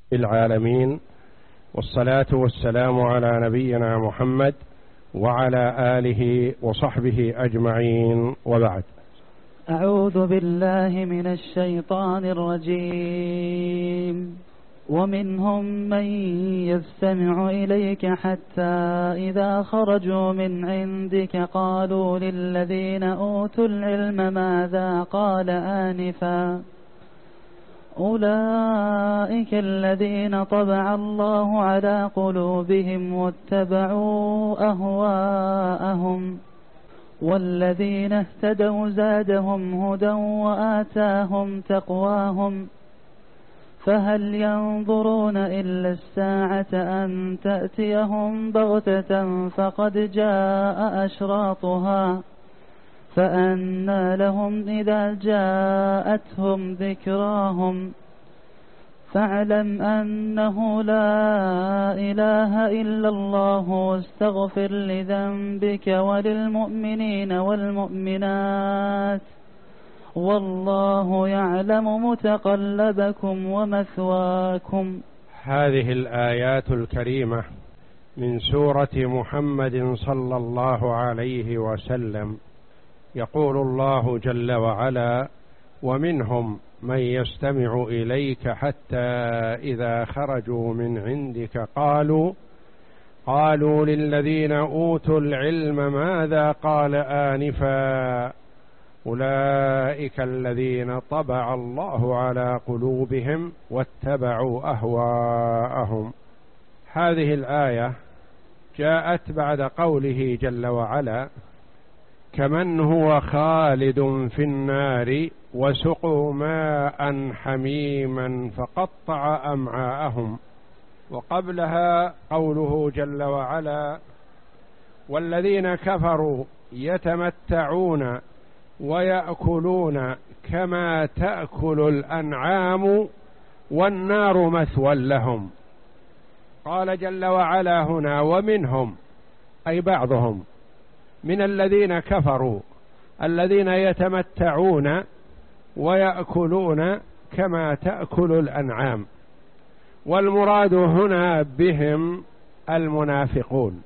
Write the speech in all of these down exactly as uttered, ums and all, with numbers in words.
العالمين، والصلاة والسلام على نبينا محمد وعلى آله وصحبه أجمعين، وبعد. أعوذ بالله من الشيطان الرجيم. ومنهم من يستمع إليك حتى إذا خرجوا من عندك قالوا للذين أوتوا العلم ماذا قال آنفا أولئك الذين طبع الله على قلوبهم واتبعوا أهواءهم والذين اهتدوا زادهم هدى وآتاهم تقواهم فهل ينظرون إلا الساعة أن تأتيهم بغتة فقد جاء أشراطها فأنى لهم إذا جاءتهم ذكراهم فاعلم أنه لا إله إلا الله واستغفر لذنبك وللمؤمنين والمؤمنات والله يعلم متقلبكم ومثواكم. هذه الآيات الكريمة من سورة محمد صلى الله عليه وسلم. يقول الله جل وعلا: ومنهم من يستمع إليك حتى إذا خرجوا من عندك قالوا قالوا للذين أوتوا العلم ماذا قال آنفا أولئك الذين طبع الله على قلوبهم واتبعوا أهواءهم. هذه الآية جاءت بعد قوله جل وعلا: كمن هو خالد في النار وسقوا ماء حميما فقطع أمعاءهم. وقبلها قوله جل وعلا: والذين كفروا يتمتعون ويأكلون كما تأكل الأنعام والنار مثوى لهم. قال جل وعلا هنا: ومنهم، أي بعضهم من الذين كفروا الذين يتمتعون ويأكلون كما تأكل الأنعام، والمراد هنا بهم المنافقون.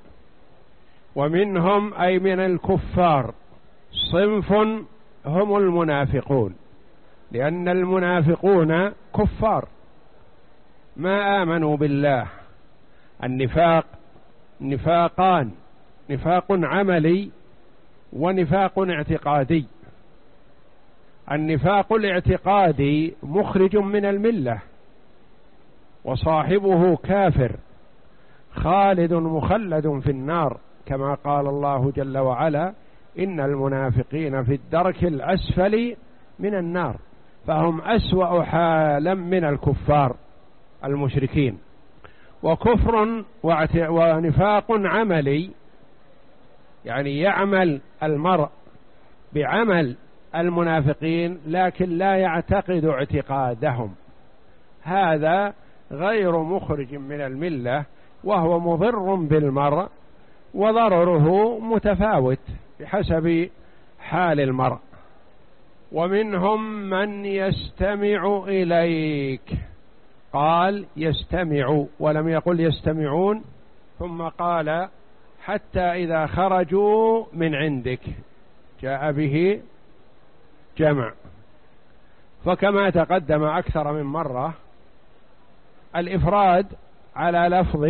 ومنهم أي من الكفار صنف هم المنافقون، لأن المنافقون كفار ما آمنوا بالله. النفاق نفاقان: نفاق عملي ونفاق اعتقادي. النفاق الاعتقادي مخرج من الملة وصاحبه كافر خالد مخلد في النار، كما قال الله جل وعلا: إن المنافقين في الدرك الأسفل من النار، فهم أسوأ حالا من الكفار المشركين. وكفر ونفاق عملي، يعني يعمل المرء بعمل المنافقين لكن لا يعتقد اعتقادهم، هذا غير مخرج من الملة، وهو مضر بالمرء، وضرره متفاوت بحسب حال المرء. ومنهم من يستمع إليك، قال يستمع ولم يقل يستمعون، ثم قال حتى إذا خرجوا من عندك، جاء به جمع. فكما تقدم أكثر من مرة، الإفراد على لفظ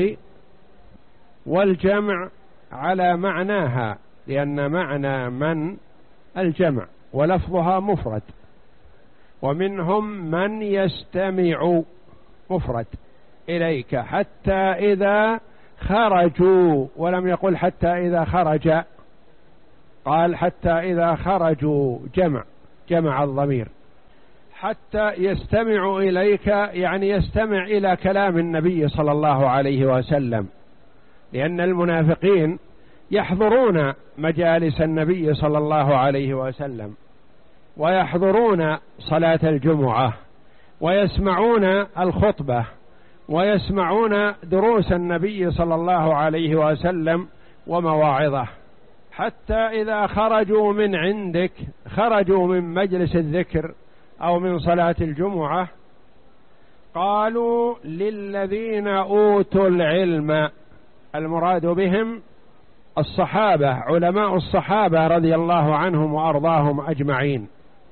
والجمع على معناها، لأن معنى من الجمع ولفظها مفرد. ومنهم من يستمع مفرد إليك حتى إذا خرجوا، ولم يقل حتى إذا خرج، قال حتى إذا خرجوا جمع جمع الضمير. حتى يستمع إليك يعني يستمع إلى كلام النبي صلى الله عليه وسلم، لأن المنافقين يحضرون مجالس النبي صلى الله عليه وسلم، ويحضرون صلاة الجمعة، ويسمعون الخطبة، ويسمعون دروس النبي صلى الله عليه وسلم ومواعظه. حتى إذا خرجوا من عندك، خرجوا من مجلس الذكر أو من صلاة الجمعة، قالوا للذين أوتوا العلم، المراد بهم الصحابة، علماء الصحابة رضي الله عنهم وأرضاهم أجمعين.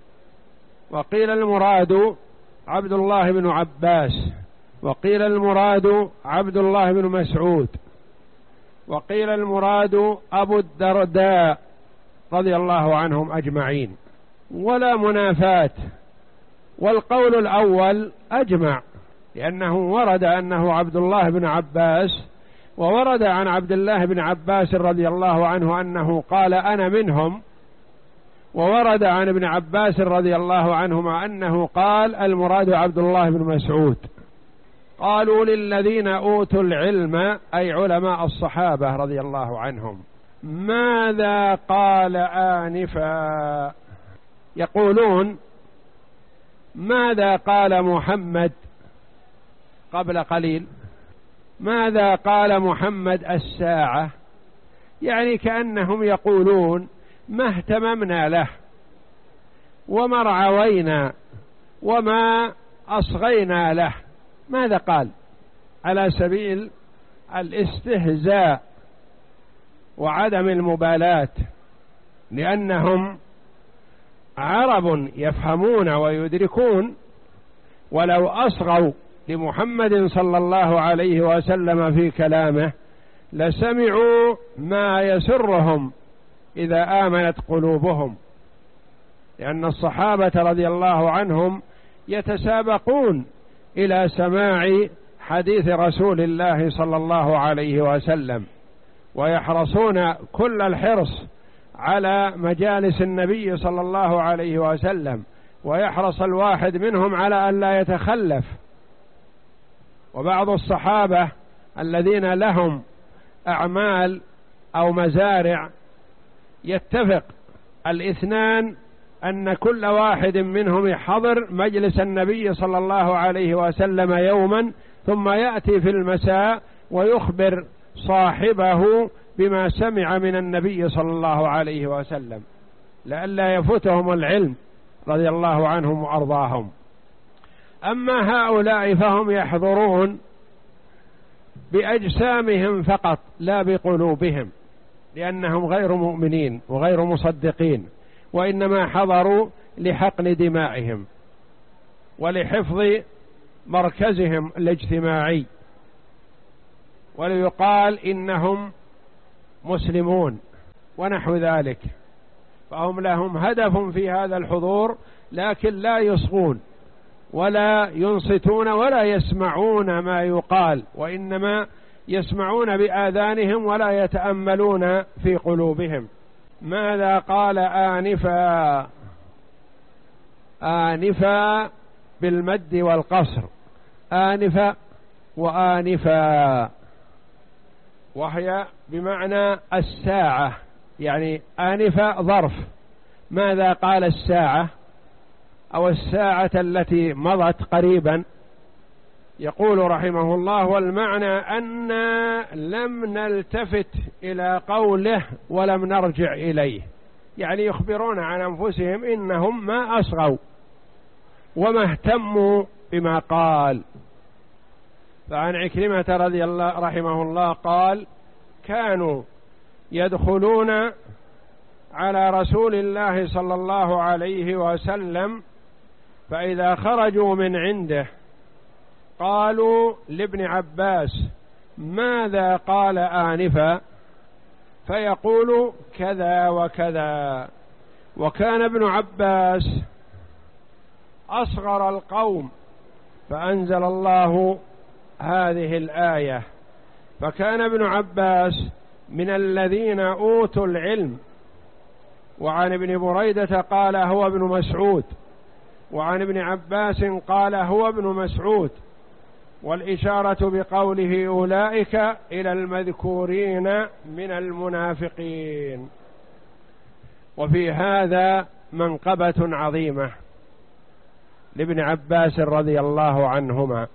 وقيل المراد عبد الله بن عباس، وقيل المراد عبد الله بن مسعود، وقيل المراد أبو الدرداء رضي الله عنهم أجمعين، ولا منافاة. والقول الأول أجمع، لأنه ورد أنه عبد الله بن عباس، وورد عن عبد الله بن عباس رضي الله عنه أنه قال أنا منهم، وورد عن ابن عباس رضي الله عنهما أنه قال المراد عبد الله بن مسعود. قالوا للذين أوتوا العلم أي علماء الصحابة رضي الله عنهم ماذا قال آنفا، يقولون ماذا قال محمد قبل قليل، ماذا قال محمد الساعة، يعني كأنهم يقولون ما اهتممنا له وما رعوينا وما أصغينا له، ماذا قال، على سبيل الاستهزاء وعدم المبالاة، لأنهم عرب يفهمون ويدركون، ولو أصغوا لمحمد صلى الله عليه وسلم في كلامه لسمعوا ما يسرهم إذا آمنت قلوبهم، لأن الصحابة رضي الله عنهم يتسابقون إلى سماع حديث رسول الله صلى الله عليه وسلم، ويحرصون كل الحرص على مجالس النبي صلى الله عليه وسلم، ويحرص الواحد منهم على أن لا يتخلف. وبعض الصحابة الذين لهم أعمال أو مزارع يتفق الاثنان أن كل واحد منهم يحضر مجلس النبي صلى الله عليه وسلم يوما، ثم يأتي في المساء ويخبر صاحبه بما سمع من النبي صلى الله عليه وسلم، لئلا يفوتهم العلم رضي الله عنهم وأرضاهم. أما هؤلاء فهم يحضرون بأجسامهم فقط لا بقلوبهم، لأنهم غير مؤمنين وغير مصدقين، وإنما حضروا لحقن دمائهم ولحفظ مركزهم الاجتماعي، وليقال إنهم مسلمون ونحو ذلك، فهم لهم هدف في هذا الحضور، لكن لا يصغون ولا ينصتون ولا يسمعون ما يقال، وإنما يسمعون بآذانهم ولا يتأملون في قلوبهم. ماذا قال آنفا، آنفا بالمد والقصر، آنفا وآنفا، وهي بمعنى الساعة، يعني آنفا ظرف، ماذا قال الساعة أو الساعة التي مضت قريبا. يقول رحمه الله والمعنى أن لم نلتفت إلى قوله ولم نرجع إليه، يعني يخبرون عن أنفسهم إنهم ما أصغوا وما اهتموا بما قال. فعن عكرمة رضي الله رحمه الله قال كانوا يدخلون على رسول الله صلى الله عليه وسلم، فإذا خرجوا من عنده قالوا لابن عباس ماذا قال آنفا، فيقول كذا وكذا. وكان ابن عباس أصغر القوم، فأنزل الله هذه الآية، فكان ابن عباس من الذين أوتوا العلم. وعن ابن بريدة قال هو ابن مسعود، وعن ابن عباس قال هو ابن مسعود، والإشارة بقوله أولئك إلى المذكورين من المنافقين. وفي هذا منقبة عظيمة لابن عباس رضي الله عنهما،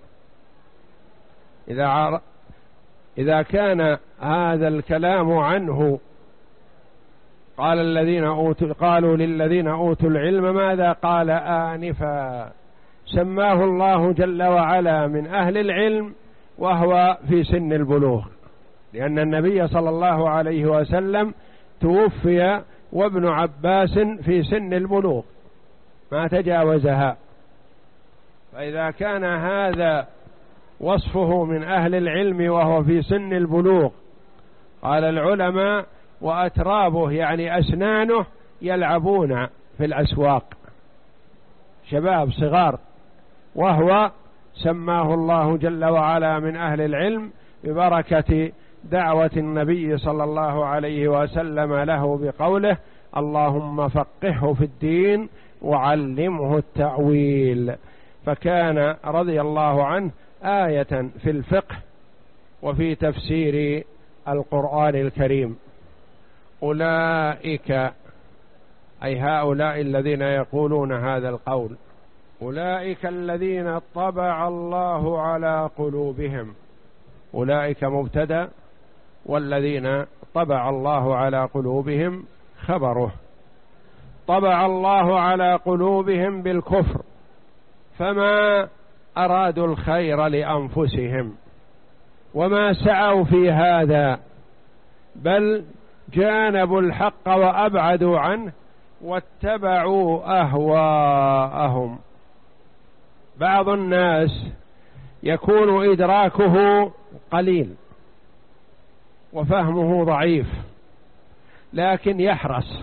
إذا إذا كان هذا الكلام عنه قال الذين أوتوا قالوا للذين أوتوا العلم ماذا قال آنفا، سماه الله جل وعلا من أهل العلم وهو في سن البلوغ، لأن النبي صلى الله عليه وسلم توفي وابن عباس في سن البلوغ ما تجاوزها، فإذا كان هذا وصفه من أهل العلم وهو في سن البلوغ، قال العلماء وأترابه يعني أسنانه يلعبون في الأسواق، شباب صغار، وهو سماه الله جل وعلا من أهل العلم ببركة دعوة النبي صلى الله عليه وسلم له بقوله اللهم فقهه في الدين وعلمه التأويل، فكان رضي الله عنه آية في الفقه وفي تفسير القرآن الكريم. أولئك أي هؤلاء الذين يقولون هذا القول، أولئك الذين طبع الله على قلوبهم، أولئك مبتدأ والذين طبع الله على قلوبهم خبره. طبع الله على قلوبهم بالكفر فما أرادوا الخير لأنفسهم وما سعوا في هذا، بل جانبوا الحق وأبعدوا عنه واتبعوا أهواءهم. بعض الناس يكون إدراكه قليل وفهمه ضعيف، لكن يحرص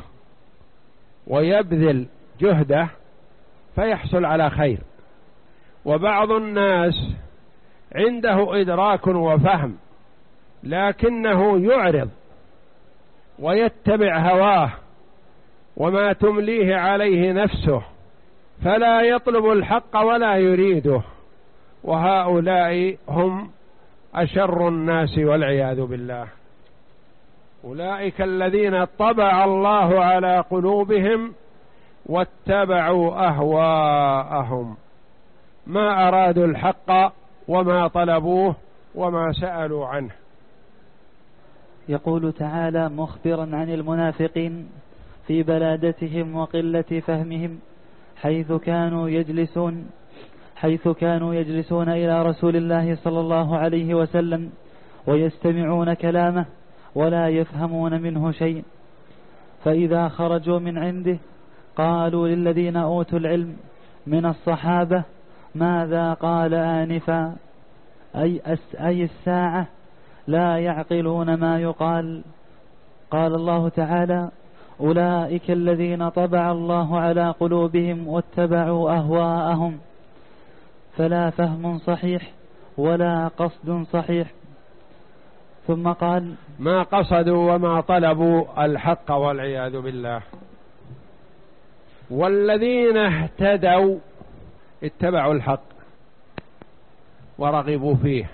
ويبذل جهده فيحصل على خير، وبعض الناس عنده إدراك وفهم لكنه يعرض ويتبع هواه وما تمليه عليه نفسه، فلا يطلب الحق ولا يريده، وهؤلاء هم أشر الناس والعياذ بالله. أولئك الذين طبع الله على قلوبهم واتبعوا أهواءهم، ما أرادوا الحق وما طلبوه وما سألوا عنه. يقول تعالى مخبرا عن المنافقين في بلادتهم وقلة فهمهم، حيث كانوا يجلسون حيث كانوا يجلسون إلى رسول الله صلى الله عليه وسلم ويستمعون كلامه ولا يفهمون منه شيء، فإذا خرجوا من عنده قالوا للذين أوتوا العلم من الصحابة ماذا قال آنفا، أي, أي الساعة لا يعقلون ما يقال. قال الله تعالى أولئك الذين طبع الله على قلوبهم واتبعوا أهواءهم، فلا فهم صحيح ولا قصد صحيح. ثم قال ما قصدوا وما طلبوا الحق والعياذ بالله. والذين اهتدوا اتبعوا الحق ورغبوا فيه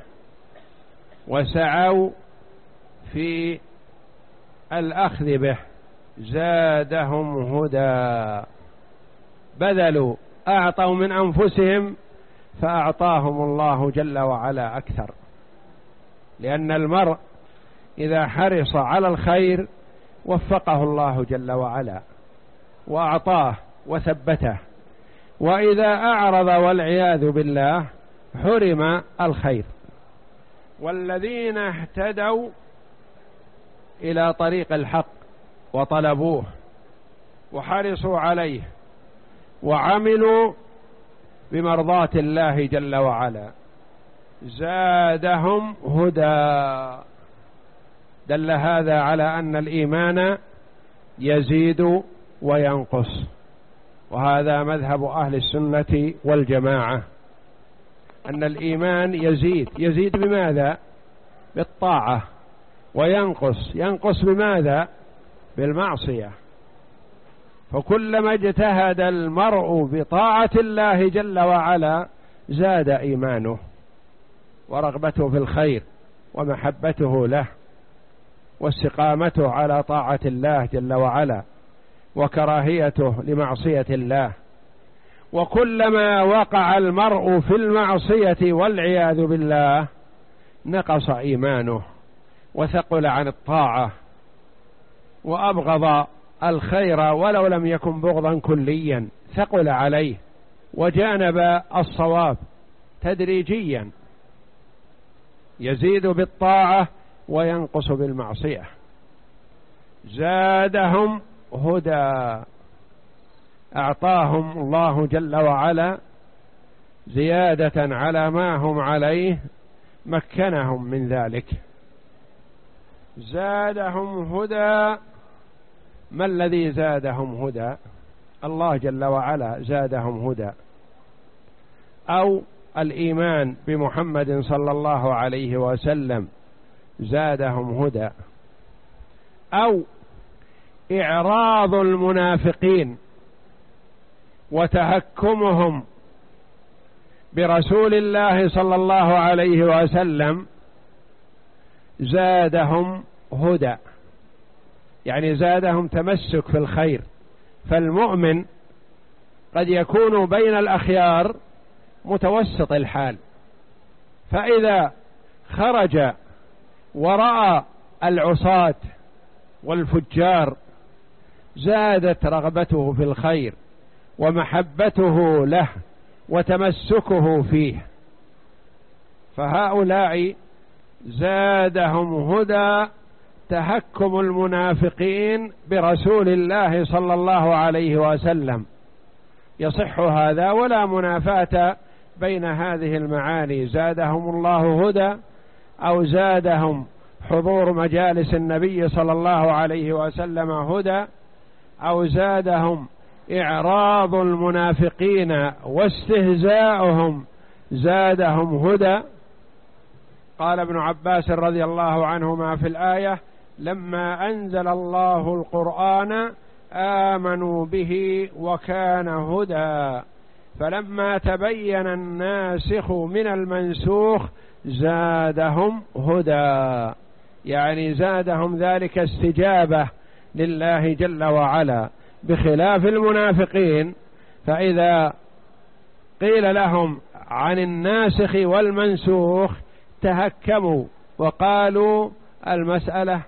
وسعوا في الأخذ به زادهم هدى، بذلوا أعطوا من أنفسهم فأعطاهم الله جل وعلا أكثر، لأن المرء إذا حرص على الخير وفقه الله جل وعلا وأعطاه وثبته، وإذا أعرض والعياذ بالله حرم الخير. والذين اهتدوا إلى طريق الحق وطلبوه وحرصوا عليه وعملوا بمرضاة الله جل وعلا زادهم هدى. دل هذا على أن الإيمان يزيد وينقص، وهذا مذهب أهل السنة والجماعة، أن الإيمان يزيد. يزيد بماذا؟ بالطاعة، وينقص ينقص بماذا؟ بالمعصية. فكلما اجتهد المرء بطاعة الله جل وعلا زاد إيمانه ورغبته في الخير ومحبته له واستقامته على طاعة الله جل وعلا وكراهيته لمعصية الله. وكلما وقع المرء في المعصية والعياذ بالله نقص إيمانه وثقل عن الطاعة وأبغض الخير ولو لم يكن بغضا كليا، ثقل عليه وجانب الصواب تدريجيا، يزيد بالطاعة وينقص بالمعصية. زادهم هدى، أعطاهم الله جل وعلا زيادة على ما هم عليه، مكنهم من ذلك. زادهم هدى. ما الذي زادهم هدى؟ الله جل وعلا زادهم هدى، أو الإيمان بمحمد صلى الله عليه وسلم زادهم هدى، أو إعراض المنافقين وتهكمهم برسول الله صلى الله عليه وسلم زادهم هدى، يعني زادهم تمسك في الخير. فالمؤمن قد يكون بين الأخيار متوسط الحال، فإذا خرج ورأى العصاة والفجار زادت رغبته في الخير ومحبته له وتمسكه فيه. فهؤلاء زادهم هدى تهكم المنافقين برسول الله صلى الله عليه وسلم. يصح هذا ولا منافاة بين هذه المعاني، زادهم الله هدى أو زادهم حضور مجالس النبي صلى الله عليه وسلم هدى، أو زادهم إعراض المنافقين واستهزاؤهم زادهم هدى. قال ابن عباس رضي الله عنهما في الآية: لما أنزل الله القرآن آمنوا به وكان هدى، فلما تبين الناسخ من المنسوخ زادهم هدى، يعني زادهم ذلك استجابة لله جل وعلا، بخلاف المنافقين فإذا قيل لهم عن الناسخ والمنسوخ تهكموا وقالوا المسألة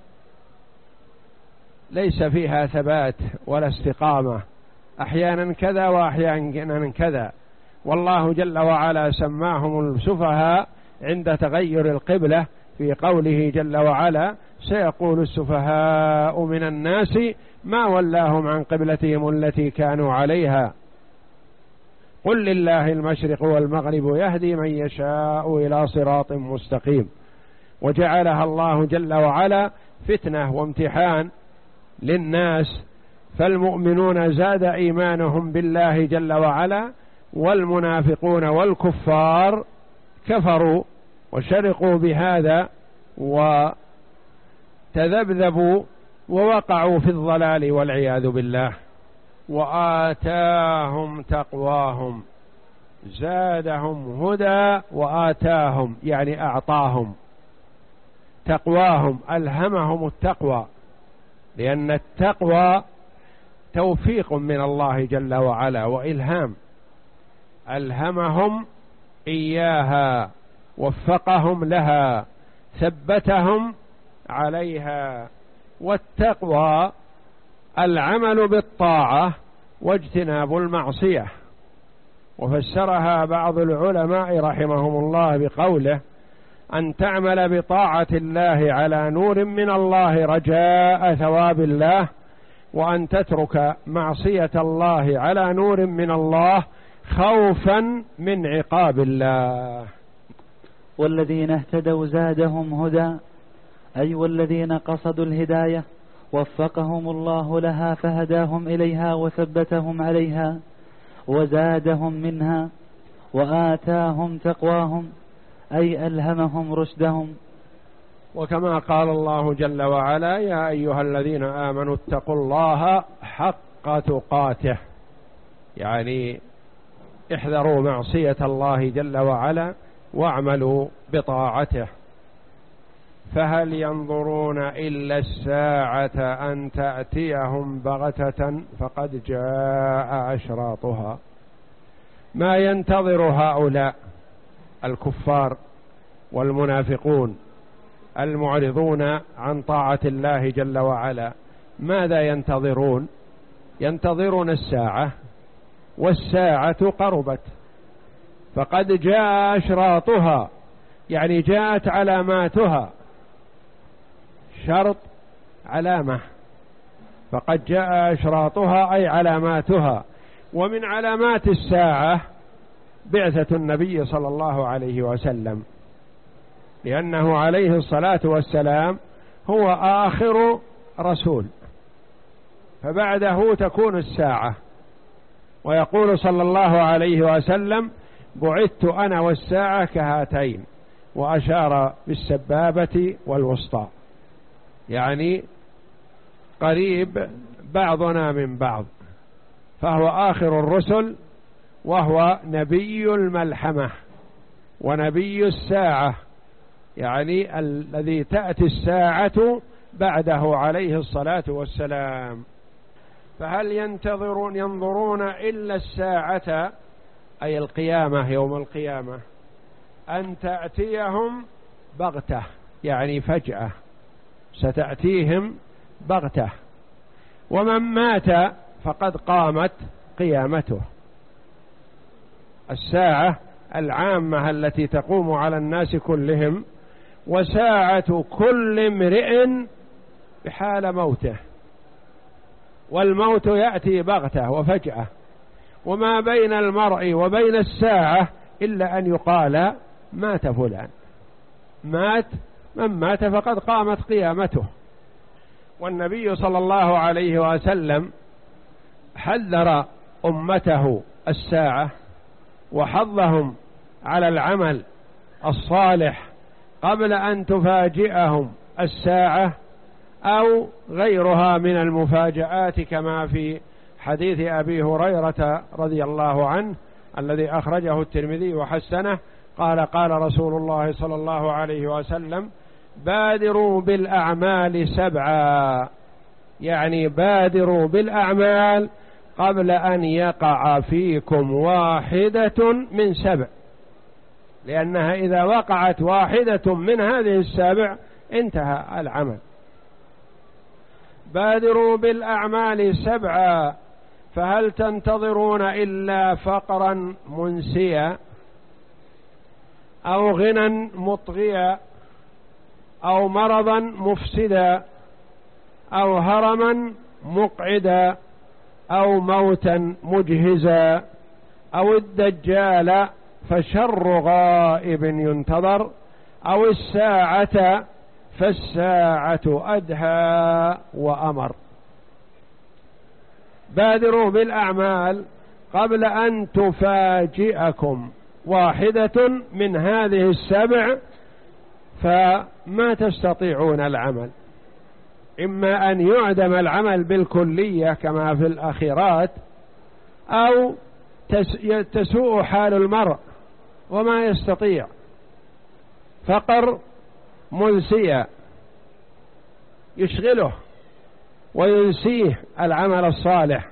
ليس فيها ثبات ولا استقامة، أحيانا كذا وأحيانا كذا. والله جل وعلا سماهم السفهاء عند تغير القبلة في قوله جل وعلا: سيقول السفهاء من الناس ما ولاهم عن قبلتهم التي كانوا عليها قل لله المشرق والمغرب يهدي من يشاء إلى صراط مستقيم. وجعلها الله جل وعلا فتنة وامتحان للناس، فالمؤمنون زاد إيمانهم بالله جل وعلا، والمنافقون والكفار كفروا وشرقوا بهذا وتذبذبوا ووقعوا في الضلال والعياذ بالله. وآتاهم تقواهم، زادهم هدى وآتاهم يعني أعطاهم تقواهم، ألهمهم التقوى، لأن التقوى توفيق من الله جل وعلا وإلهام، ألهمهم إياها، وفقهم لها، ثبتهم عليها. والتقوى العمل بالطاعة واجتناب المعصية، وفسرها بعض العلماء رحمهم الله بقوله: أن تعمل بطاعة الله على نور من الله رجاء ثواب الله، وأن تترك معصية الله على نور من الله خوفا من عقاب الله. والذين اهتدوا زادهم هدى، أي والذين قصدوا الهداية وفقهم الله لها فهداهم إليها وثبتهم عليها وزادهم منها، وآتاهم تقواهم أي ألهمهم رشدهم. وكما قال الله جل وعلا: يا أيها الذين آمنوا اتقوا الله حق تقاته، يعني احذروا معصية الله جل وعلا واعملوا بطاعته. فهل ينظرون إلا الساعة أن تأتيهم بغتة فقد جاء أشراطها. ما ينتظر هؤلاء الكفار والمنافقون المعرضون عن طاعة الله جل وعلا؟ ماذا ينتظرون؟ ينتظرون الساعة، والساعة قربت، فقد جاء أشراطها يعني جاءت علاماتها، شرط علامة، فقد جاء أشراطها أي علاماتها. ومن علامات الساعة بعثة النبي صلى الله عليه وسلم، لأنه عليه الصلاة والسلام هو آخر رسول، فبعده تكون الساعة. ويقول صلى الله عليه وسلم: بعثت أنا والساعة كهاتين، وأشار بالسبابة والوسطى، يعني قريب بعضنا من بعض، فهو آخر الرسل، وهو نبي الملحمة ونبي الساعة، يعني الذي تأتي الساعة بعده عليه الصلاة والسلام. فهل ينتظرون ينظرون إلا الساعة أي القيامة، يوم القيامة، أن تأتيهم بغتة، يعني فجأة ستأتيهم بغتة. ومن مات فقد قامت قيامته. الساعة العامة التي تقوم على الناس كلهم، وساعة كل امرئ بحال موته، والموت يأتي بغتة وفجأة، وما بين المرء وبين الساعة إلا أن يقال مات فلان، مات من مات فقد قامت قيامته. والنبي صلى الله عليه وسلم حذر أمته الساعة، وحضهم على العمل الصالح قبل أن تفاجئهم الساعة أو غيرها من المفاجآت، كما في حديث أبي هريرة رضي الله عنه الذي أخرجه الترمذي وحسنه، قال: قال رسول الله صلى الله عليه وسلم: بادروا بالأعمال سبعا، يعني بادروا بالأعمال قبل أن يقع فيكم واحدة من سبع، لأنها إذا وقعت واحدة من هذه السبع انتهى العمل. بادروا بالأعمال سبعا، فهل تنتظرون إلا فقرا منسيا أو غنى مطغيا أو مرضا مفسدا أو هرما مقعدا أو موتا مجهزا أو الدجال فشر غائب ينتظر أو الساعة فالساعة أدهى وأمر. بادروا بالأعمال قبل أن تفاجئكم واحدة من هذه السبع، فما تستطيعون العمل، إما أن يعدم العمل بالكلية كما في الأخيرات، أو تسوء حال المرء وما يستطيع، فقر منسيا يشغله وينسيه العمل الصالح،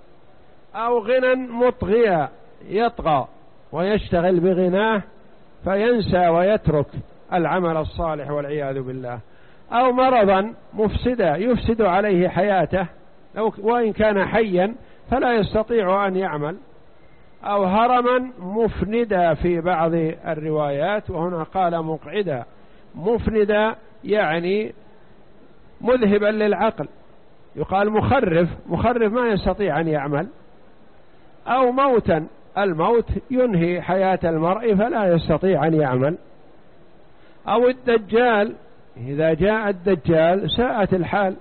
أو غنى مطغيا يطغى ويشتغل بغناه فينسى ويترك العمل الصالح والعياذ بالله، أو مرضا مفسدا يفسد عليه حياته وإن كان حيا فلا يستطيع أن يعمل، أو هرما مفندا في بعض الروايات، وهنا قال مقعدا. مفندا يعني مذهبا للعقل، يقال مخرف، مخرف ما يستطيع أن يعمل. أو موتا، الموت ينهي حياة المرء فلا يستطيع أن يعمل. أو الدجال، إذا جاء الدجال ساءت الحال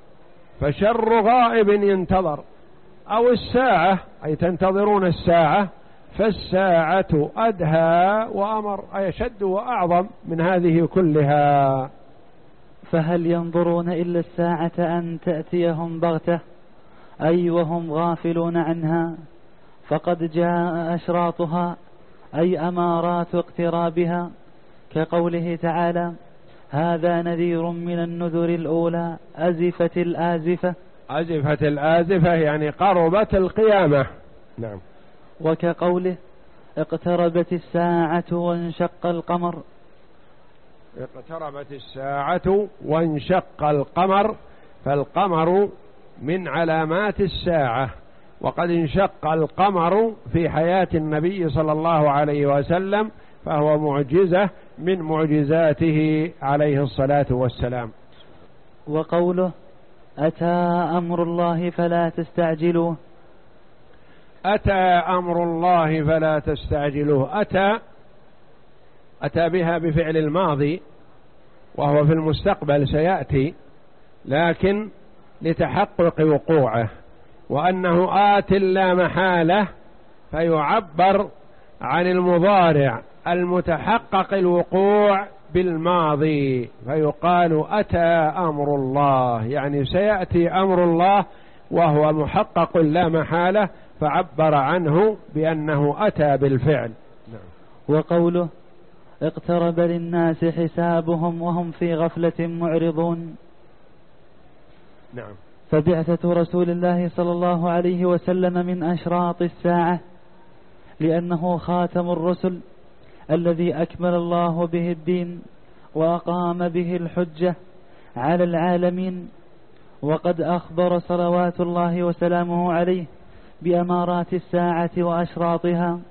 فشر غائب ينتظر. أو الساعة، أي تنتظرون الساعة، فالساعة أدهى وأمر، أي أشد وأعظم من هذه كلها. فهل ينظرون إلا الساعة أن تأتيهم بغتة، أي وهم غافلون عنها، فقد جاء أشراطها أي أمارات اقترابها، كقوله تعالى: هذا نذير من النذر الأولى أزفت الآزفة. أزفت الآزفة يعني قربت القيامة. نعم. وكقوله: اقتربت الساعة وانشق القمر. اقتربت الساعة وانشق القمر، فالقمر من علامات الساعة، وقد انشق القمر في حياة النبي صلى الله عليه وسلم، فهو معجزة من معجزاته عليه الصلاة والسلام. وقوله أتى أمر الله فلا تستعجلوه. أتى أمر الله فلا تستعجلوه، أتى أتى بها بفعل الماضي وهو في المستقبل سيأتي، لكن لتحقق وقوعه، وأنه آت لا محالة، فيعبر عن المضارع المتحقق الوقوع بالماضي، فيقال أتى أمر الله، يعني سيأتي أمر الله وهو محقق لا محالة، فعبر عنه بأنه أتى بالفعل. وقوله اقترب للناس حسابهم وهم في غفلة معرضون. نعم. فبعثة رسول الله صلى الله عليه وسلم من أشراط الساعة، لأنه خاتم الرسل الذي أكمل الله به الدين وأقام به الحجة على العالمين. وقد أخبر صلوات الله وسلامه عليه بأمارات الساعة وأشراطها.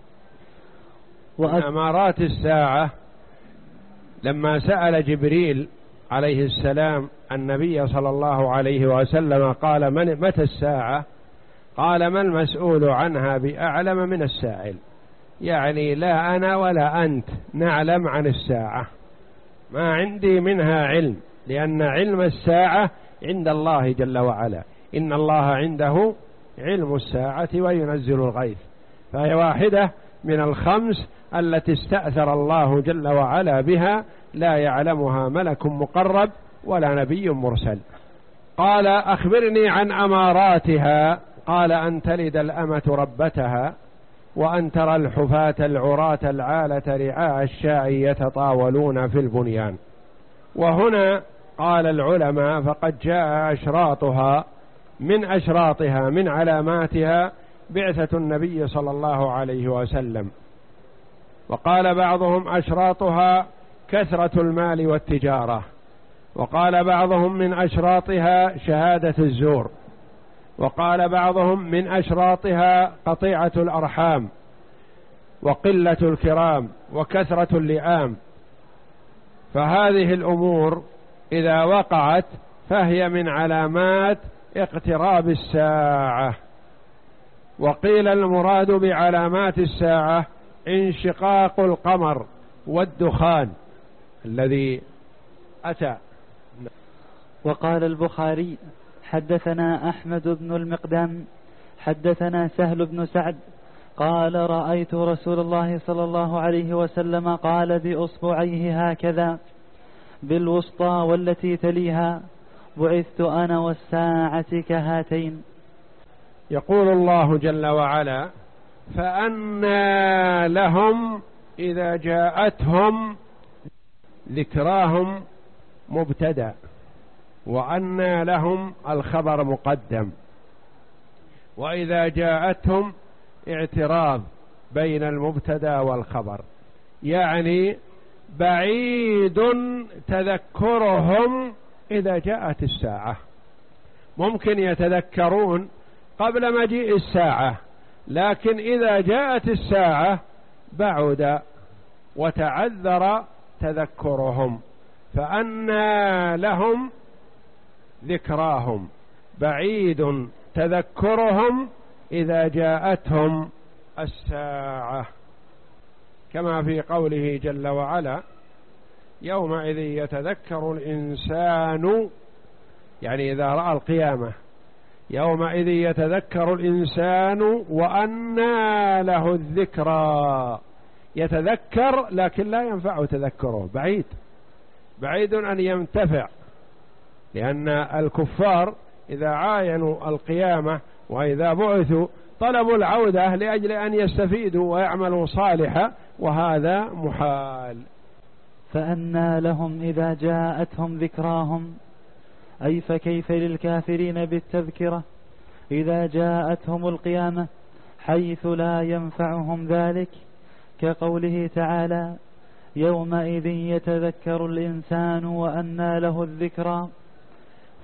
وأ... أمارات الساعة لما سأل جبريل عليه السلام النبي صلى الله عليه وسلم قال من متى الساعة؟ قال ما المسؤول عنها بأعلم من السائل، يعني لا أنا ولا أنت نعلم عن الساعة، ما عندي منها علم، لأن علم الساعة عند الله جل وعلا، إن الله عنده علم الساعة وينزل الغيث، فهي واحدة من الخمس التي استأثر الله جل وعلا بها، لا يعلمها ملك مقرب ولا نبي مرسل. قال أخبرني عن أماراتها، قال أن تلد الأمة ربتها، وأن ترى الحفاة العراة العالة رعاء الشاع يتطاولون في البنيان. وهنا قال العلماء فقد جاء أشراطها، من أشراطها من علاماتها بعثة النبي صلى الله عليه وسلم. وقال بعضهم أشراطها كثرة المال والتجارة، وقال بعضهم من أشراطها شهادة الزور، وقال بعضهم من أشراطها قطيعة الأرحام وقلة الكرام وكثرة اللئام. فهذه الأمور إذا وقعت فهي من علامات اقتراب الساعة. وقيل المراد بعلامات الساعة انشقاق القمر والدخان الذي أتى. وقال البخاري حدثنا أحمد بن المقدام حدثنا سهل بن سعد قال رأيت رسول الله صلى الله عليه وسلم قال بأصبعيه هكذا بالوسطى والتي تليها بعثت أنا والساعة كهاتين. يقول الله جل وعلا فأنى لهم إذا جاءتهم ذكراهم مبتدأ، وأنى لهم الخبر مقدم، وإذا جاءتهم اعتراض بين المبتدأ والخبر، يعني بعيد تذكرهم إذا جاءت الساعة. ممكن يتذكرون قبل مجيء الساعة، لكن إذا جاءت الساعة بعد وتعذر تذكرهم. فأنى لهم ذكراهم، بعيد تذكرهم إذا جاءتهم الساعة، كما في قوله جل وعلا يومئذ يتذكر الإنسان، يعني إذا رأى القيامة يومئذ يتذكر الإنسان وأنى له الذكرى. يتذكر لكن لا ينفع تذكره، بعيد بعيد أن ينتفع، لأن الكفار إذا عاينوا القيامة وإذا بعثوا طلبوا العودة لأجل أن يستفيدوا ويعملوا صالحا، وهذا محال. فأنى لهم إذا جاءتهم ذكراهم، أي فكيف للكافرين بالتذكرة إذا جاءتهم القيامة حيث لا ينفعهم ذلك، كقوله تعالى يومئذ يتذكر الإنسان وأنى له الذكرى.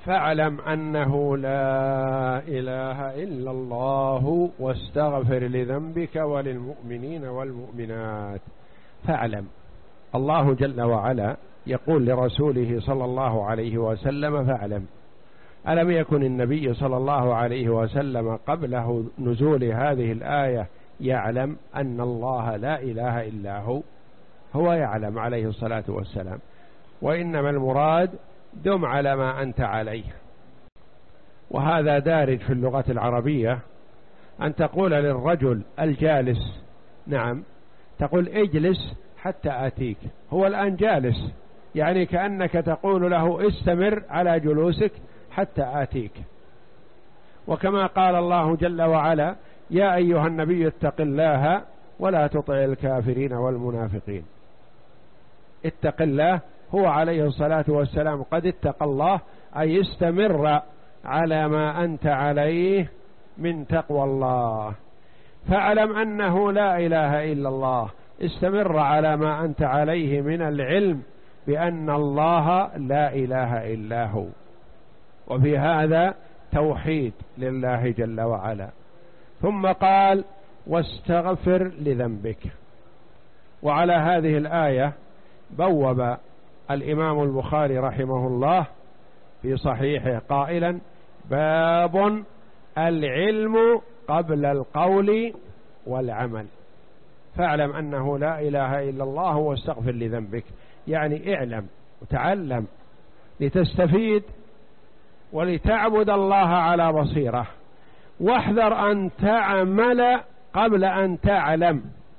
فاعلم أنه لا إله إلا الله واستغفر لذنبك وللمؤمنين والمؤمنات. فاعلم، الله جل وعلا يقول لرسوله صلى الله عليه وسلم فاعلم. ألم يكن النبي صلى الله عليه وسلم قبله نزول هذه الآية يعلم أن الله لا إله إلا هو؟ هو يعلم عليه الصلاة والسلام، وإنما المراد دم على ما أنت عليه. وهذا دارج في اللغة العربية، أن تقول للرجل الجالس نعم، تقول اجلس حتى آتيك، هو الآن جالس، يعني كأنك تقول له استمر على جلوسك حتى آتيك. وكما قال الله جل وعلا يا أيها النبي اتق الله ولا تطع الكافرين والمنافقين. اتق الله، هو عليه الصلاة والسلام قد اتقى الله، أي استمر على ما أنت عليه من تقوى الله. فاعلم أنه لا إله إلا الله، استمر على ما أنت عليه من العلم بأن الله لا إله إلا هو. وفي هذا توحيد لله جل وعلا. ثم قال واستغفر لذنبك. وعلى هذه الآية بوب الإمام البخاري رحمه الله في صحيحه قائلا باب العلم قبل القول والعمل. فاعلم أنه لا إله إلا الله واستغفر لذنبك، يعني اعلم وتعلم لتستفيد ولتعبد الله على بصيرة، واحذر أن تعمل قبل أن تعلم،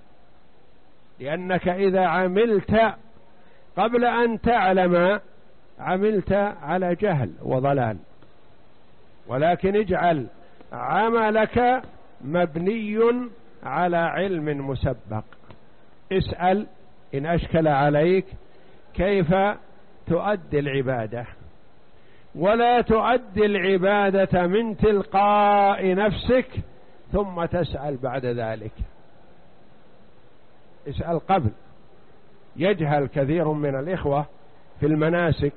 لأنك إذا عملت قبل أن تعلم عملت على جهل وضلال. ولكن اجعل عملك مبني على علم مسبق. اسأل إن أشكل عليك كيف تؤدي العبادة، ولا تؤدي العبادة من تلقاء نفسك ثم تسأل بعد ذلك. اسأل قبل. يجهل كثير من الإخوة في المناسك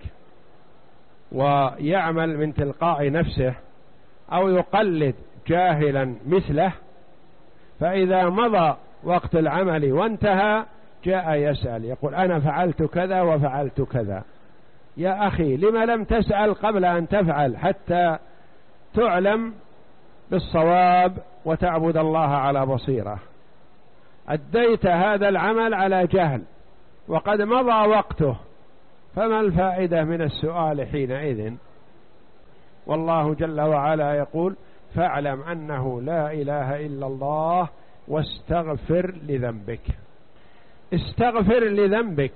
ويعمل من تلقاء نفسه أو يقلد جاهلا مثله، فإذا مضى وقت العمل وانتهى جاء يسأل يقول أنا فعلت كذا وفعلت كذا. يا أخي لما لم تسأل قبل أن تفعل حتى تعلم بالصواب وتعبد الله على بصيرة؟ أديت هذا العمل على جهل وقد مضى وقته، فما الفائدة من السؤال حينئذ؟ والله جل وعلا يقول فاعلم أنه لا إله إلا الله واستغفر لذنبك. استغفر لذنبك،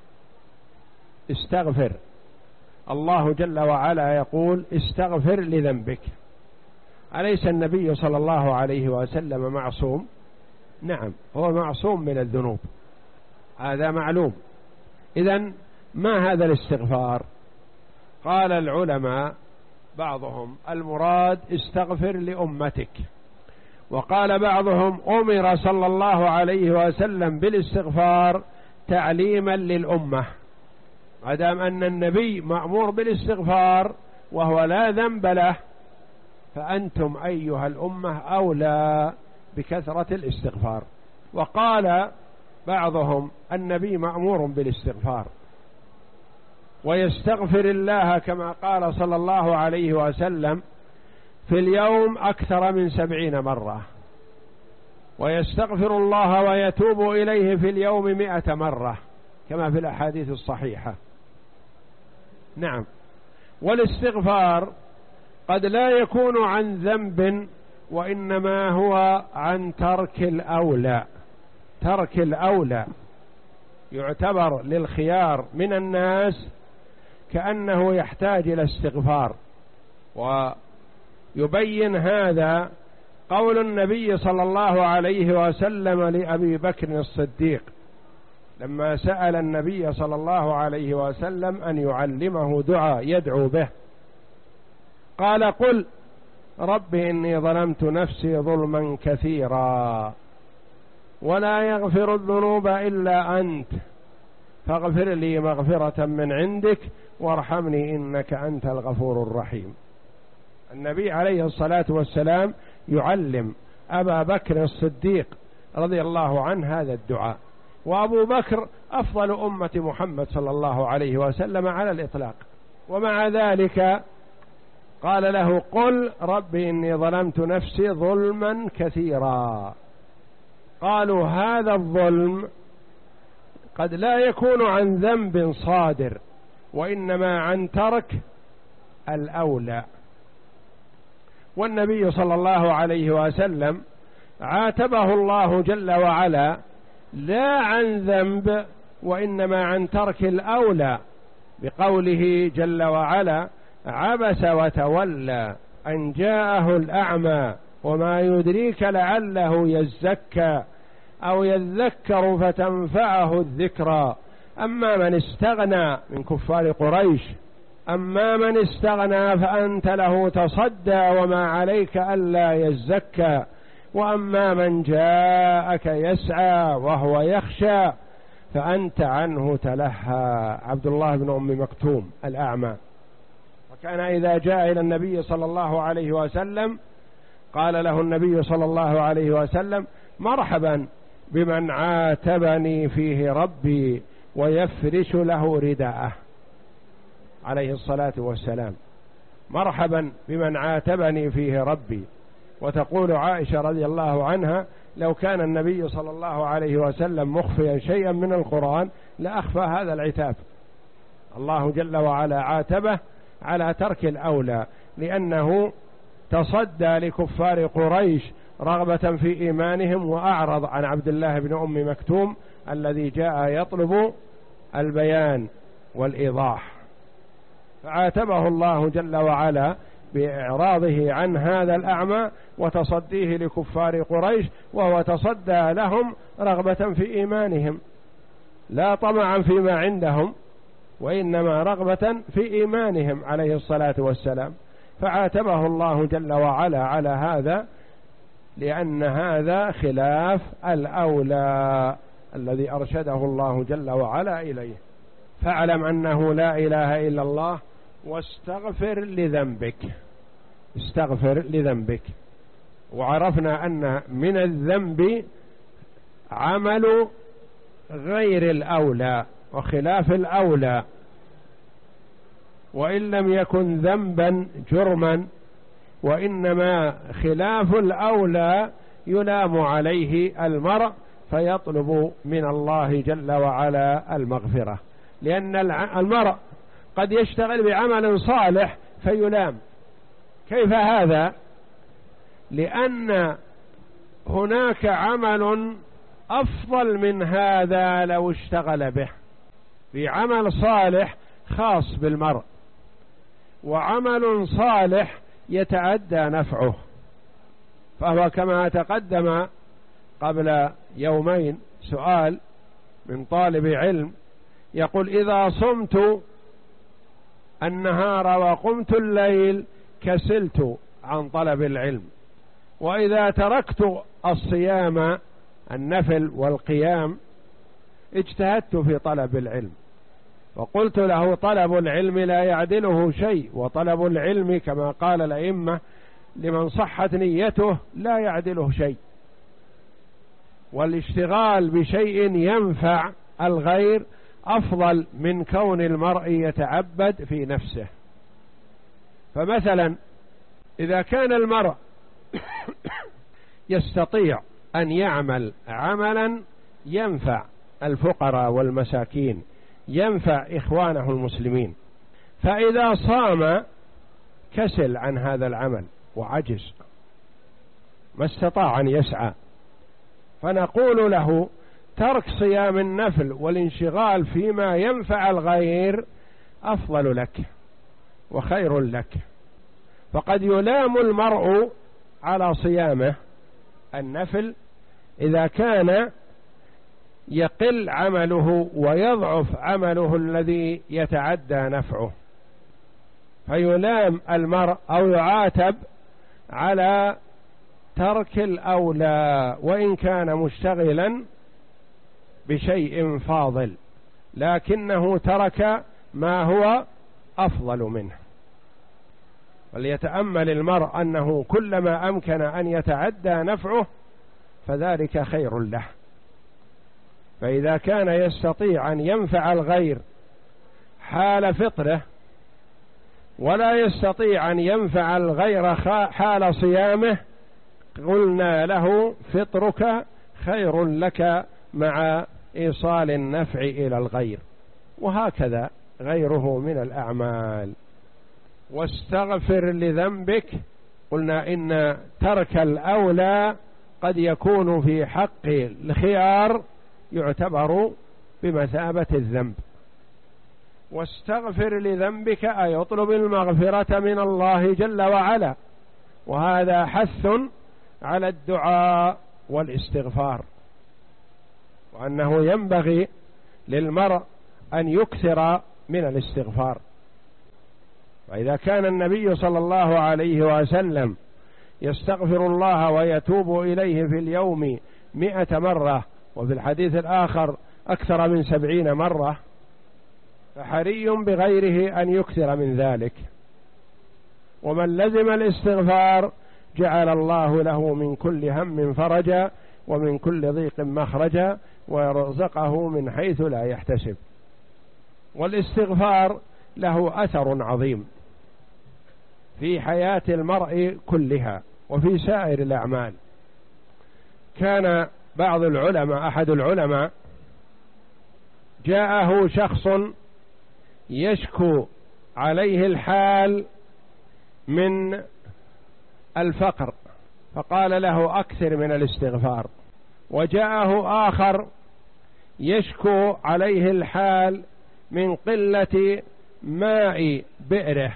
استغفر. الله جل وعلا يقول استغفر لذنبك. أليس النبي صلى الله عليه وسلم معصوم؟ نعم، هو معصوم من الذنوب، هذا معلوم. إذن ما هذا الاستغفار؟ قال العلماء بعضهم المراد استغفر لأمتك، وقال بعضهم أمر صلى الله عليه وسلم بالاستغفار تعليما للأمة، ما دام أن النبي مأمور بالاستغفار وهو لا ذنب له، فأنتم أيها الأمة أولى بكثرة الاستغفار. وقال بعضهم النبي مأمور بالاستغفار ويستغفر الله كما قال صلى الله عليه وسلم في اليوم أكثر من سبعين مرة، ويستغفر الله ويتوب إليه في اليوم مئة مرة كما في الأحاديث الصحيحة. نعم، والاستغفار قد لا يكون عن ذنب، وإنما هو عن ترك الأولى. ترك الأولى يعتبر للخيار من الناس كأنه يحتاج إلى استغفار. ويبين هذا قول النبي صلى الله عليه وسلم لأبي بكر الصديق لما سأل النبي صلى الله عليه وسلم أن يعلمه دعاء يدعو به، قال قل رب إني ظلمت نفسي ظلما كثيرا ولا يغفر الذنوب إلا أنت فاغفر لي مغفرة من عندك وارحمني إنك أنت الغفور الرحيم. النبي عليه الصلاة والسلام يعلم أبا بكر الصديق رضي الله عنه هذا الدعاء، وأبو بكر أفضل أمة محمد صلى الله عليه وسلم على الإطلاق، ومع ذلك قال له قل رب إني ظلمت نفسي ظلما كثيرا. قالوا هذا الظلم قد لا يكون عن ذنب صادر، وإنما عن ترك الأولى. والنبي صلى الله عليه وسلم عاتبه الله جل وعلا لا عن ذنب وإنما عن ترك الأولى، بقوله جل وعلا عبس وتولى أن جاءه الأعمى وما يدريك لعله يزكى أو يذكر فتنفعه الذكرى أما من استغنى من كفار قريش أما من استغنى فأنت له تصدى وما عليك ألا يزكى وأما من جاءك يسعى وهو يخشى فأنت عنه تلهى. عبد الله بن أم مكتوم الأعمى، وكان إذا جاء إلى النبي صلى الله عليه وسلم قال له النبي صلى الله عليه وسلم مرحبا بمن عاتبني فيه ربي ويفرش له رداءه عليه الصلاة والسلام، مرحبا بمن عاتبني فيه ربي. وتقول عائشة رضي الله عنها لو كان النبي صلى الله عليه وسلم مخفيا شيئا من القرآن لأخفى هذا العتاب. الله جل وعلا عاتبه على ترك الأولى لأنه تصدى لكفار قريش رغبة في إيمانهم وأعرض عن عبد الله بن أم مكتوم الذي جاء يطلب البيان والإيضاح، فعاتبه الله جل وعلا بإعراضه عن هذا الأعمى وتصديه لكفار قريش، وهو تصدى لهم رغبة في إيمانهم لا طمعا فيما عندهم وإنما رغبة في إيمانهم عليه الصلاة والسلام، فعاتبه الله جل وعلا على هذا لأن هذا خلاف الأولى الذي أرشده الله جل وعلا إليه. فاعلم أنه لا إله إلا الله واستغفر لذنبك. استغفر لذنبك. وعرفنا أن من الذنب عمل غير الأولى وخلاف الأولى، وإن لم يكن ذنبا جرما، وإنما خلاف الأولى يلام عليه المرء فيطلب من الله جل وعلا المغفرة، لأن المرء قد يشتغل بعمل صالح فيلام. كيف هذا؟ لأن هناك عمل أفضل من هذا لو اشتغل به، في عمل صالح خاص بالمرء وعمل صالح يتعدى نفعه. فهو كما تقدم قبل يومين سؤال من طالب علم يقول إذا صمت النهار وقمت الليل كسلت عن طلب العلم، وإذا تركت الصيام النفل والقيام اجتهدت في طلب العلم. وقلت له طلب العلم لا يعدله شيء، وطلب العلم كما قال الأئمة لمن صحت نيته لا يعدله شيء، والاشتغال بشيء ينفع الغير أفضل من كون المرء يتعبد في نفسه. فمثلا إذا كان المرء يستطيع أن يعمل عملا ينفع الفقراء والمساكين، ينفع إخوانه المسلمين، فإذا صام كسل عن هذا العمل وعجز ما استطاع أن يسعى، فنقول له ترك صيام النفل والانشغال فيما ينفع الغير أفضل لك وخير لك. فقد يلام المرء على صيامه النفل إذا كان يقل عمله ويضعف عمله الذي يتعدى نفعه، فيلام المرء أو يعاتب على ترك الأولى وإن كان مشتغلا بشيء فاضل. لكنه ترك ما هو أفضل منه. وليتأمل المرء أنه كلما أمكن أن يتعدى نفعه فذلك خير له. فإذا كان يستطيع أن ينفع الغير حال فطره ولا يستطيع أن ينفع الغير حال صيامه، قلنا له فطرك خير لك مع إيصال النفع إلى الغير. وهكذا غيره من الأعمال. واستغفر لذنبك، قلنا إن ترك الأولى قد يكون في حق الخيار يعتبر بمثابة الذنب. واستغفر لذنبك أي اطلب المغفرة من الله جل وعلا، وهذا حث على الدعاء والاستغفار، وأنه ينبغي للمرء أن يكثر من الاستغفار. وإذا كان النبي صلى الله عليه وسلم يستغفر الله ويتوب إليه في اليوم مئة مرة، وفي الحديث الآخر أكثر من سبعين مرة، فحري بغيره أن يكثر من ذلك. ومن لزم الاستغفار جعل الله له من كل هم فرجا ومن كل ضيق مخرجا ويرزقه من حيث لا يحتسب. والاستغفار له أثر عظيم في حياة المرء كلها وفي سائر الأعمال. كان بعض العلماء أحد العلماء جاءه شخص يشكو عليه الحال من الفقر، فقال له أكثر من الاستغفار. وجاءه آخر يشكو عليه الحال من قلة ماء بئره،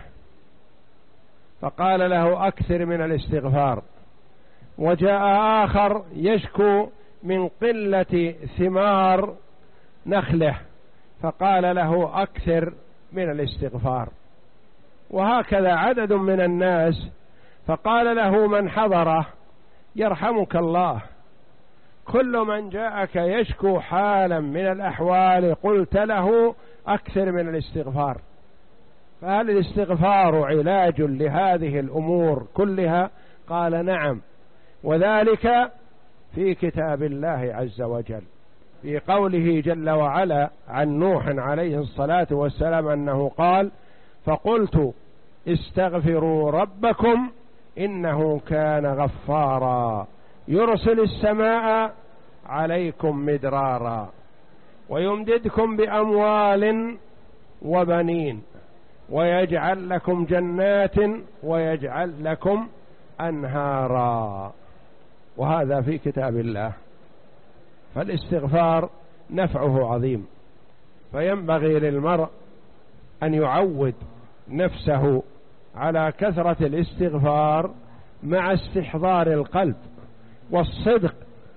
فقال له أكثر من الاستغفار. وجاء آخر يشكو من قلة ثمار نخله، فقال له أكثر من الاستغفار. وهكذا عدد من الناس، فقال له من حضره يرحمك الله، كل من جاءك يشكو حالا من الأحوال قلت له أكثر من الاستغفار. فهل الاستغفار علاج لهذه الأمور كلها؟ قال نعم، وذلك في كتاب الله عز وجل، في قوله جل وعلا عن نوح عليه الصلاة والسلام أنه قال: فقلت استغفروا ربكم إنه كان غفارا يرسل السماء عليكم مدرارا ويمددكم بأموال وبنين ويجعل لكم جنات ويجعل لكم أنهارا. وهذا في كتاب الله. فالاستغفار نفعه عظيم، فينبغي للمرء أن يعود نفسه على كثرة الاستغفار مع استحضار القلب والصدق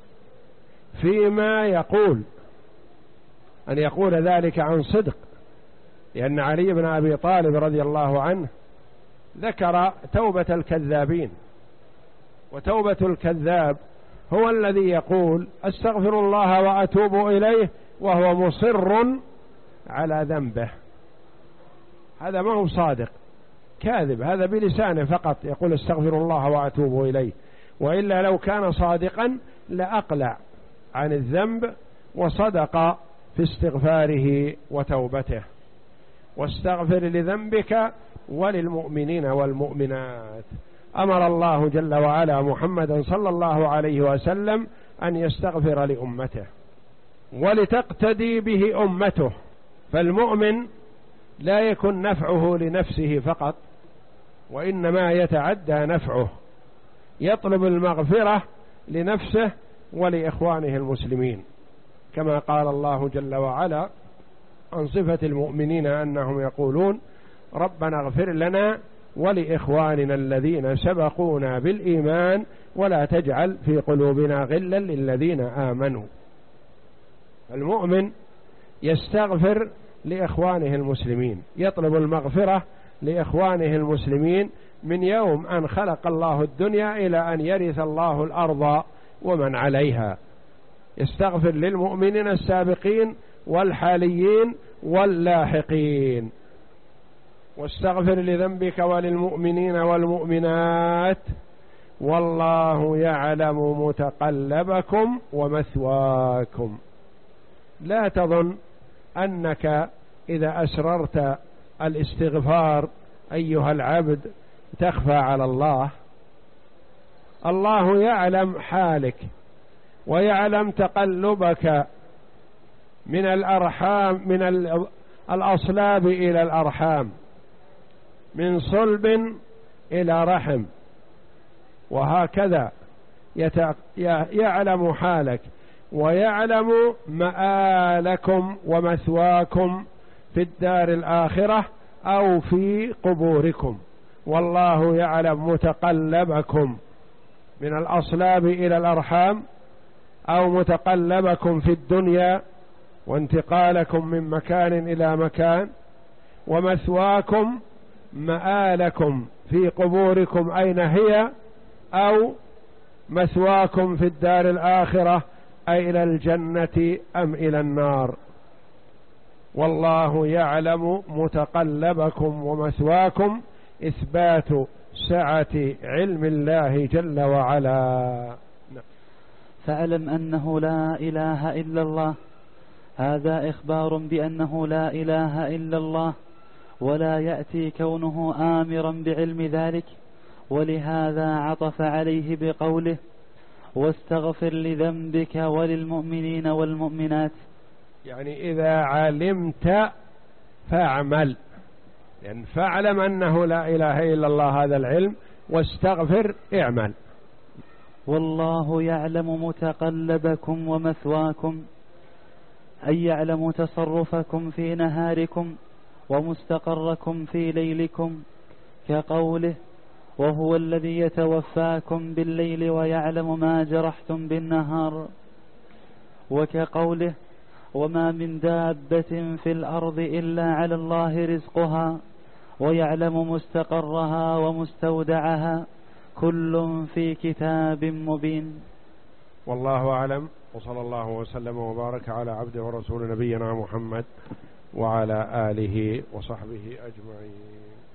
فيما يقول، أن يقول ذلك عن صدق، لأن علي بن أبي طالب رضي الله عنه ذكر توبة الكذابين، وتوبة الكذاب هو الذي يقول أستغفر الله وأتوب إليه وهو مصر على ذنبه. هذا ما هو صادق، كاذب، هذا بلسانه فقط يقول استغفر الله وأتوب إليه، وإلا لو كان صادقا لأقلع عن الذنب وصدق في استغفاره وتوبته. واستغفر لذنبك وللمؤمنين والمؤمنات. أمر الله جل وعلا محمدا صلى الله عليه وسلم أن يستغفر لأمته ولتقتدي به أمته. فالمؤمن لا يكن نفعه لنفسه فقط، وإنما يتعدى نفعه، يطلب المغفرة لنفسه ولإخوانه المسلمين، كما قال الله جل وعلا عن صفة المؤمنين أنهم يقولون ربنا اغفر لنا ولإخواننا الذين سبقونا بالإيمان ولا تجعل في قلوبنا غلا للذين آمنوا. المؤمن يستغفر لإخوانه المسلمين، يطلب المغفرة لإخوانه المسلمين من يوم أن خلق الله الدنيا إلى أن يرث الله الأرض ومن عليها. يستغفر للمؤمنين السابقين والحاليين واللاحقين. واستغفر لذنبك وللمؤمنين والمؤمنات والله يعلم متقلبكم ومثواكم. لا تظن أنك إذا أسررت الاستغفار أيها العبد تخفى على الله. الله يعلم حالك ويعلم تقلبك من الأرحام، من الأصلاب إلى الأرحام، من صلب إلى رحم، وهكذا يعلم حالك ويعلم مآلكم ومثواكم في الدار الآخرة أو في قبوركم. والله يعلم متقلبكم من الأصلاب إلى الأرحام أو متقلبكم في الدنيا وانتقالكم من مكان إلى مكان، ومثواكم مآلكم في قبوركم أين هي، أو مثواكم في الدار الآخرة أي إلى الجنة أم إلى النار. والله يعلم متقلبكم ومثواكم، إثبات سعة علم الله جل وعلا. فاعلم أنه لا إله إلا الله، هذا إخبار بأنه لا إله إلا الله، ولا يأتي كونه آمرا بعلم ذلك، ولهذا عطف عليه بقوله واستغفر لذنبك وللمؤمنين والمؤمنات. يعني إذا علمت فاعمل، يعني فاعلم أنه لا إله إلا الله هذا العلم، واستغفر اعمل. والله يعلم متقلبكم ومثواكم، أي يعلم تصرفكم في نهاركم ومستقركم في ليلكم، كقوله وهو الذي يتوفاكم بالليل ويعلم ما جرحتم بالنهار، وكقوله وما من دابة في الأرض إلا على الله رزقها ويعلم مستقرها ومستودعها كل في كتاب مبين. والله أعلم، وصلى الله وسلم وبارك على عبده ورسول نبينا محمد وعلى آله وصحبه أجمعين.